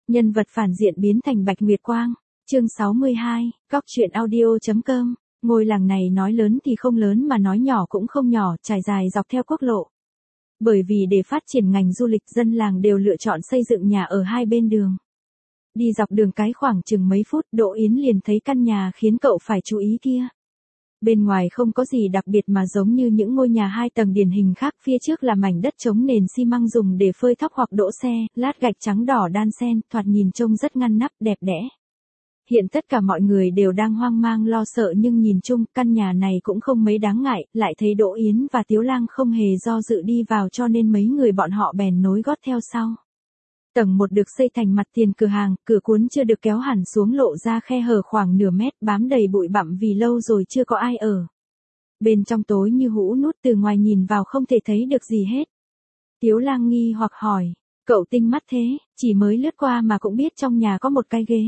Nhân vật phản diện biến thành Bạch Nguyệt Quang. Chương 62, Góc truyện audio.com. Ngôi làng này nói lớn thì không lớn mà nói nhỏ cũng không nhỏ, trải dài dọc theo quốc lộ. Bởi vì để phát triển ngành du lịch, dân làng đều lựa chọn xây dựng nhà ở hai bên đường. Đi dọc đường cái khoảng chừng mấy phút, Đỗ Yến liền thấy căn nhà khiến cậu phải chú ý kia. Bên ngoài không có gì đặc biệt mà giống như những ngôi nhà hai tầng điển hình khác, phía trước là mảnh đất trống nền xi măng dùng để phơi thóc hoặc đỗ xe, lát gạch trắng đỏ đan xen, thoạt nhìn trông rất ngăn nắp, đẹp đẽ. Hiện tất cả mọi người đều đang hoang mang lo sợ nhưng nhìn chung, căn nhà này cũng không mấy đáng ngại, lại thấy Đỗ Yến và Tiếu Lang không hề do dự đi vào cho nên mấy người bọn họ bèn nối gót theo sau. Tầng 1 được xây thành mặt tiền cửa hàng, cửa cuốn chưa được kéo hẳn xuống lộ ra khe hở khoảng nửa mét, bám đầy bụi bặm vì lâu rồi chưa có ai ở. Bên trong tối như hũ nút, từ ngoài nhìn vào không thể thấy được gì hết. Tiếu Lang nghi hoặc hỏi, cậu tinh mắt thế, chỉ mới lướt qua mà cũng biết trong nhà có một cái ghế.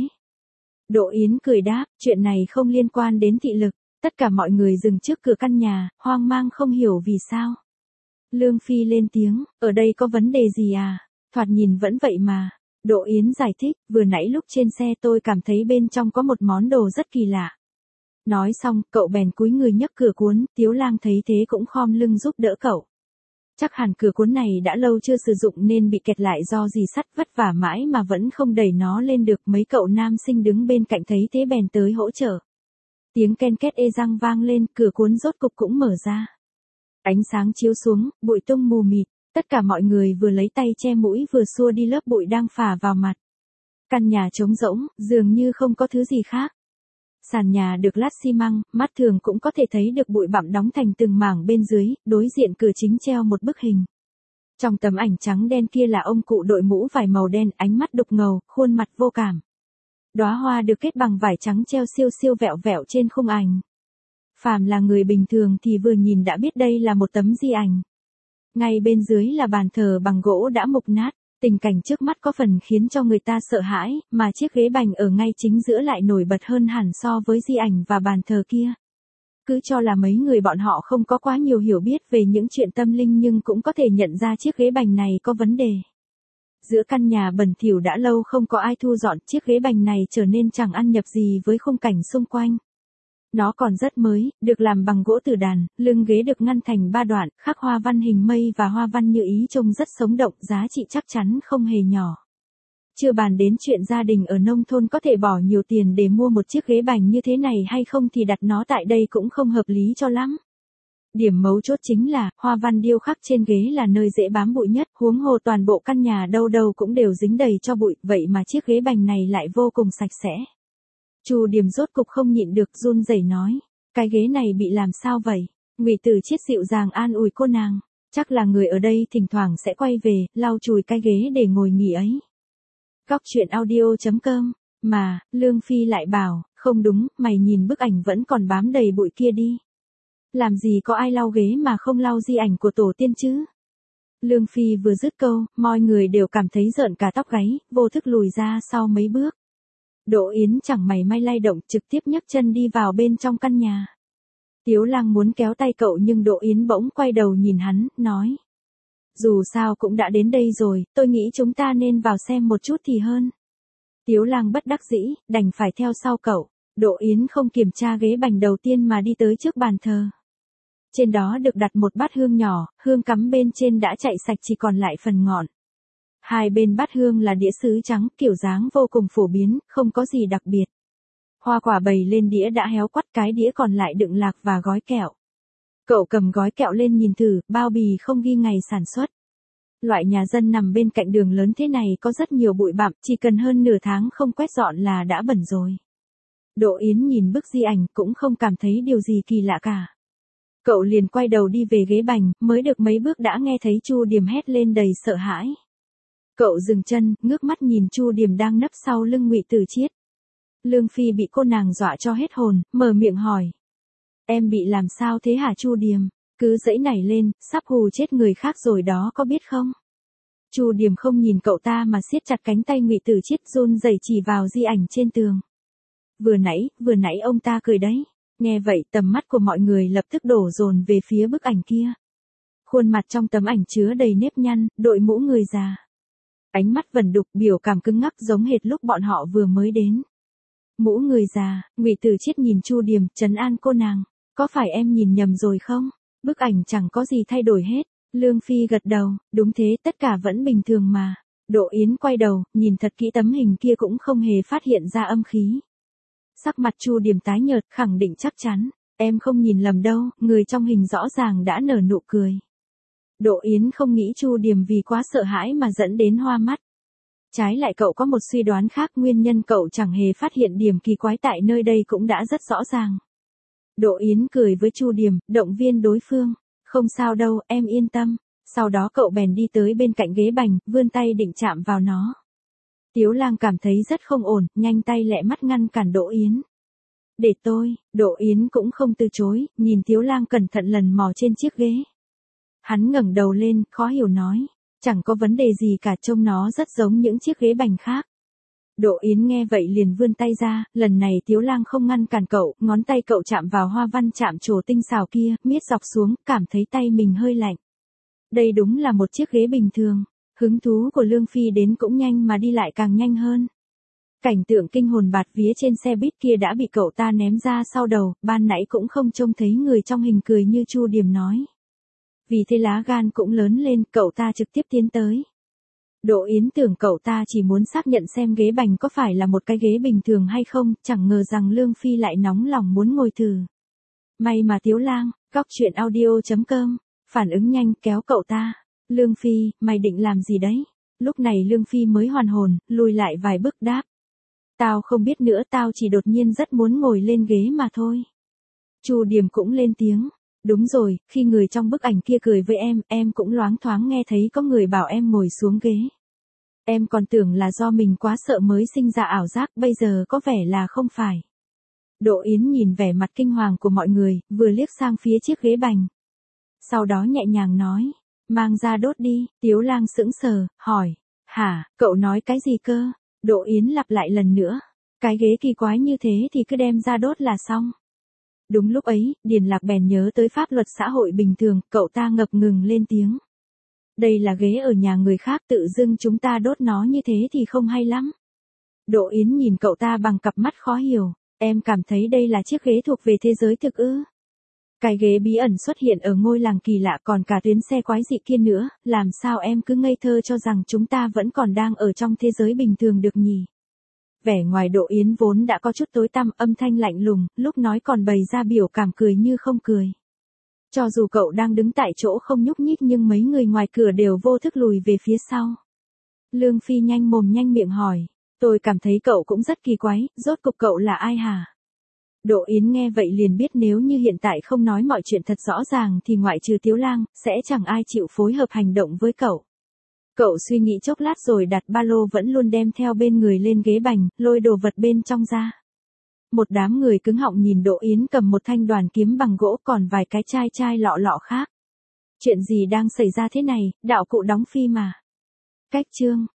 Đỗ Yến cười đáp, chuyện này không liên quan đến thị lực. Tất cả mọi người dừng trước cửa căn nhà, hoang mang không hiểu vì sao. Lương Phi lên tiếng, ở đây có vấn đề gì à? Thoạt nhìn vẫn vậy mà. Đỗ Yến giải thích, vừa nãy lúc trên xe tôi cảm thấy bên trong có một món đồ rất kỳ lạ. Nói xong, cậu bèn cúi người nhấc cửa cuốn, Tiếu Lang thấy thế cũng khom lưng giúp đỡ cậu. Chắc hẳn cửa cuốn này đã lâu chưa sử dụng nên bị kẹt lại do gì sắt, vất vả mãi mà vẫn không đẩy nó lên được. Mấy cậu nam sinh đứng bên cạnh thấy thế bèn tới hỗ trợ. Tiếng ken két ê răng vang lên, cửa cuốn rốt cục cũng mở ra. Ánh sáng chiếu xuống, bụi tung mù mịt, tất cả mọi người vừa lấy tay che mũi vừa xua đi lớp bụi đang phả vào mặt. Căn nhà trống rỗng, dường như không có thứ gì khác. Sàn nhà được lát xi măng, mắt thường cũng có thể thấy được bụi bặm đóng thành từng mảng bên dưới, đối diện cửa chính treo một bức hình. Trong tấm ảnh trắng đen kia là ông cụ đội mũ vải màu đen, ánh mắt đục ngầu, khuôn mặt vô cảm. Đóa hoa được kết bằng vải trắng treo siêu siêu vẹo vẹo trên khung ảnh. Phàm là người bình thường thì vừa nhìn đã biết đây là một tấm di ảnh. Ngay bên dưới là bàn thờ bằng gỗ đã mục nát. Tình cảnh trước mắt có phần khiến cho người ta sợ hãi, mà chiếc ghế bành ở ngay chính giữa lại nổi bật hơn hẳn so với di ảnh và bàn thờ kia. Cứ cho là mấy người bọn họ không có quá nhiều hiểu biết về những chuyện tâm linh nhưng cũng có thể nhận ra chiếc ghế bành này có vấn đề. Giữa căn nhà bẩn thỉu đã lâu không có ai thu dọn, chiếc ghế bành này trở nên chẳng ăn nhập gì với khung cảnh xung quanh. Nó còn rất mới, được làm bằng gỗ tử đàn, lưng ghế được ngăn thành 3 đoạn, khắc hoa văn hình mây và hoa văn như ý trông rất sống động, giá trị chắc chắn không hề nhỏ. Chưa bàn đến chuyện gia đình ở nông thôn có thể bỏ nhiều tiền để mua một chiếc ghế bành như thế này hay không thì đặt nó tại đây cũng không hợp lý cho lắm. Điểm mấu chốt chính là, hoa văn điêu khắc trên ghế là nơi dễ bám bụi nhất, huống hồ toàn bộ căn nhà đâu đâu cũng đều dính đầy cho bụi, vậy mà chiếc ghế bành này lại vô cùng sạch sẽ. Chu Điềm rốt cục không nhịn được run rẩy nói, cái ghế này bị làm sao vậy? Ngụy Tử Chiết dịu dàng an ủi cô nàng, chắc là người ở đây thỉnh thoảng sẽ quay về, lau chùi cái ghế để ngồi nghỉ ấy. Góc truyện audio.com, mà, Lương Phi lại bảo, không đúng, mày nhìn bức ảnh vẫn còn bám đầy bụi kia đi. Làm gì có ai lau ghế mà không lau di ảnh của tổ tiên chứ? Lương Phi vừa dứt câu, mọi người đều cảm thấy rợn cả tóc gáy, vô thức lùi ra sau mấy bước. Đỗ Yến chẳng mảy may lay động, trực tiếp nhấc chân đi vào bên trong căn nhà. Tiếu Lang muốn kéo tay cậu nhưng Đỗ Yến bỗng quay đầu nhìn hắn, nói. Dù sao cũng đã đến đây rồi, tôi nghĩ chúng ta nên vào xem một chút thì hơn. Tiếu Lang bất đắc dĩ, đành phải theo sau cậu. Đỗ Yến không kiểm tra ghế bành đầu tiên mà đi tới trước bàn thờ. Trên đó được đặt một bát hương nhỏ, hương cắm bên trên đã chạy sạch chỉ còn lại phần ngọn. Hai bên bát hương là đĩa sứ trắng, kiểu dáng vô cùng phổ biến, không có gì đặc biệt. Hoa quả bày lên đĩa đã héo quắt, cái đĩa còn lại đựng lạc và gói kẹo. Cậu cầm gói kẹo lên nhìn thử, bao bì không ghi ngày sản xuất. Loại nhà dân nằm bên cạnh đường lớn thế này có rất nhiều bụi bặm, chỉ cần hơn nửa tháng không quét dọn là đã bẩn rồi. Đỗ Yến nhìn bức di ảnh cũng không cảm thấy điều gì kỳ lạ cả. Cậu liền quay đầu đi về ghế bành, mới được mấy bước đã nghe thấy Chu Điềm hét lên đầy sợ hãi. Cậu dừng chân, ngước mắt nhìn Chu Điềm đang nấp sau lưng Ngụy Tử Chiết. Lương Phi bị cô nàng dọa cho hết hồn, mở miệng hỏi. Em bị làm sao thế hả Chu Điềm? Cứ giãy nảy lên, sắp hù chết người khác rồi đó có biết không? Chu Điềm không nhìn cậu ta mà siết chặt cánh tay Ngụy Tử Chiết run rẩy chỉ vào di ảnh trên tường. Vừa nãy ông ta cười đấy. Nghe vậy tầm mắt của mọi người lập tức đổ dồn về phía bức ảnh kia. Khuôn mặt trong tấm ảnh chứa đầy nếp nhăn, đội mũ người già. Ánh mắt vẩn đục, biểu cảm cứng ngắc giống hệt lúc bọn họ vừa mới đến. Mũ người già, Ngụy Tử Chiết nhìn Chu Điềm, trấn an cô nàng. Có phải em nhìn nhầm rồi không? Bức ảnh chẳng có gì thay đổi hết. Lương Phi gật đầu, đúng thế, tất cả vẫn bình thường mà. Đỗ Yến quay đầu, nhìn thật kỹ tấm hình kia cũng không hề phát hiện ra âm khí. Sắc mặt Chu Điềm tái nhợt, khẳng định chắc chắn. Em không nhìn lầm đâu, người trong hình rõ ràng đã nở nụ cười. Đỗ Yến không nghĩ Chu Điềm vì quá sợ hãi mà dẫn đến hoa mắt. Trái lại cậu có một suy đoán khác, nguyên nhân cậu chẳng hề phát hiện điểm kỳ quái tại nơi đây cũng đã rất rõ ràng. Đỗ Yến cười với Chu Điềm, động viên đối phương. Không sao đâu, em yên tâm. Sau đó cậu bèn đi tới bên cạnh ghế bành, vươn tay định chạm vào nó. Tiếu Lang cảm thấy rất không ổn, nhanh tay lẹ mắt ngăn cản Đỗ Yến. Để tôi, Đỗ Yến cũng không từ chối, nhìn Tiếu Lang cẩn thận lần mò trên chiếc ghế. Hắn ngẩng đầu lên, khó hiểu nói. Chẳng có vấn đề gì cả, trông nó rất giống những chiếc ghế bành khác. Đỗ Yến nghe vậy liền vươn tay ra, lần này Tiếu Lang không ngăn cản cậu, ngón tay cậu chạm vào hoa văn chạm trổ tinh xảo kia, miết dọc xuống, cảm thấy tay mình hơi lạnh. Đây đúng là một chiếc ghế bình thường. Hứng thú của Lương Phi đến cũng nhanh mà đi lại càng nhanh hơn. Cảnh tượng kinh hồn bạt vía trên xe buýt kia đã bị cậu ta ném ra sau đầu, ban nãy cũng không trông thấy người trong hình cười như Chu Điềm nói. Vì thế lá gan cũng lớn lên, cậu ta trực tiếp tiến tới. Đỗ Yến tưởng cậu ta chỉ muốn xác nhận xem ghế bành có phải là một cái ghế bình thường hay không, chẳng ngờ rằng Lương Phi lại nóng lòng muốn ngồi thử. May mà Tiếu Lang, goctruyện.audio.com, phản ứng nhanh kéo cậu ta. Lương Phi, mày định làm gì đấy? Lúc này Lương Phi mới hoàn hồn, lùi lại vài bước đáp. Tao không biết nữa, tao chỉ đột nhiên rất muốn ngồi lên ghế mà thôi. Chu Điềm cũng lên tiếng. Đúng rồi, khi người trong bức ảnh kia cười với em cũng loáng thoáng nghe thấy có người bảo em ngồi xuống ghế. Em còn tưởng là do mình quá sợ mới sinh ra ảo giác, bây giờ có vẻ là không phải. Đỗ Yến nhìn vẻ mặt kinh hoàng của mọi người, vừa liếc sang phía chiếc ghế bành. Sau đó nhẹ nhàng nói, mang ra đốt đi. Tiếu Lang sững sờ, hỏi, hả, cậu nói cái gì cơ? Đỗ Yến lặp lại lần nữa, cái ghế kỳ quái như thế thì cứ đem ra đốt là xong. Đúng lúc ấy, Điền Lạc bèn nhớ tới pháp luật xã hội bình thường, cậu ta ngập ngừng lên tiếng. Đây là ghế ở nhà người khác, tự dưng chúng ta đốt nó như thế thì không hay lắm. Đỗ Yến nhìn cậu ta bằng cặp mắt khó hiểu, em cảm thấy đây là chiếc ghế thuộc về thế giới thực ư? Cái ghế bí ẩn xuất hiện ở ngôi làng kỳ lạ, còn cả tuyến xe quái dị kia nữa, làm sao em cứ ngây thơ cho rằng chúng ta vẫn còn đang ở trong thế giới bình thường được nhỉ? Vẻ ngoài Đỗ Yến vốn đã có chút tối tăm, âm thanh lạnh lùng, lúc nói còn bày ra biểu cảm cười như không cười. Cho dù cậu đang đứng tại chỗ không nhúc nhích nhưng mấy người ngoài cửa đều vô thức lùi về phía sau. Lương Phi nhanh mồm nhanh miệng hỏi, tôi cảm thấy cậu cũng rất kỳ quái, rốt cục cậu là ai hả? Đỗ Yến nghe vậy liền biết nếu như hiện tại không nói mọi chuyện thật rõ ràng thì ngoại trừ Tiếu Lang, sẽ chẳng ai chịu phối hợp hành động với cậu. Cậu suy nghĩ chốc lát rồi đặt ba lô vẫn luôn đem theo bên người lên ghế bành, lôi đồ vật bên trong ra. Một đám người cứng họng nhìn Đỗ Yến cầm một thanh đoàn kiếm bằng gỗ, còn vài cái chai lọ lọ khác. Chuyện gì đang xảy ra thế này, đạo cụ đóng phim mà. Cách chương